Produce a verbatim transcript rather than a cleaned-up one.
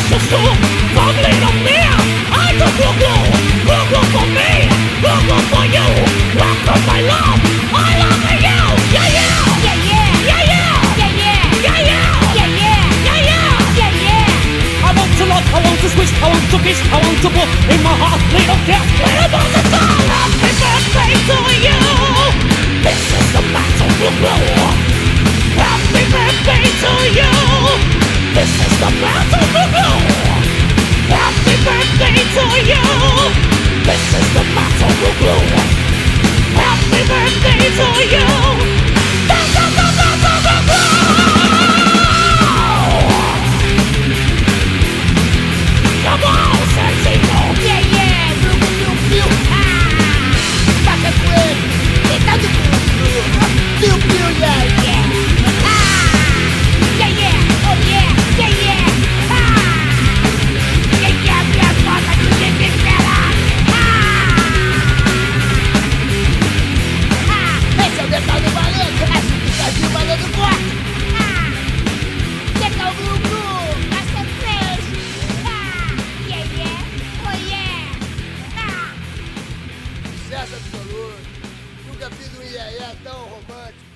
Chuchu, family of me. I do Google, Google for me, Google for you. Welcome my love, I love you. Yeah, yeah, Yeah, yeah, yeah, yeah, yeah, yeah, yeah, yeah, yeah, yeah, yeah, yeah. yeah, yeah. I want to love, I want to switch, I want to kiss, I want to put in my heart little cat. Clear about the sun. Happy birthday to you. This is the battle blue. Happy birthday to you. This is the battle blue. Happy birthday to you. This is the battle blue. Happy birthday to you. This is the battle blue. Come on, Santino. Yeah, yeah, blue, blue, blue, ah. Toca com ele, então do blue, blue, blue, blue, yeah, yeah. Ah, yeah, yeah, oh yeah, yeah, yeah. Ah, yeah, yeah, minha foto do desesperado. Ah, ah, esse é o detal do malandro, é simplicidade do malandro forte. Ah, detal blue, blue, essa vez. Ah, yeah, yeah, oh yeah. Ah. Sucesso absoluto. Nunca fiz um iê tão romântico.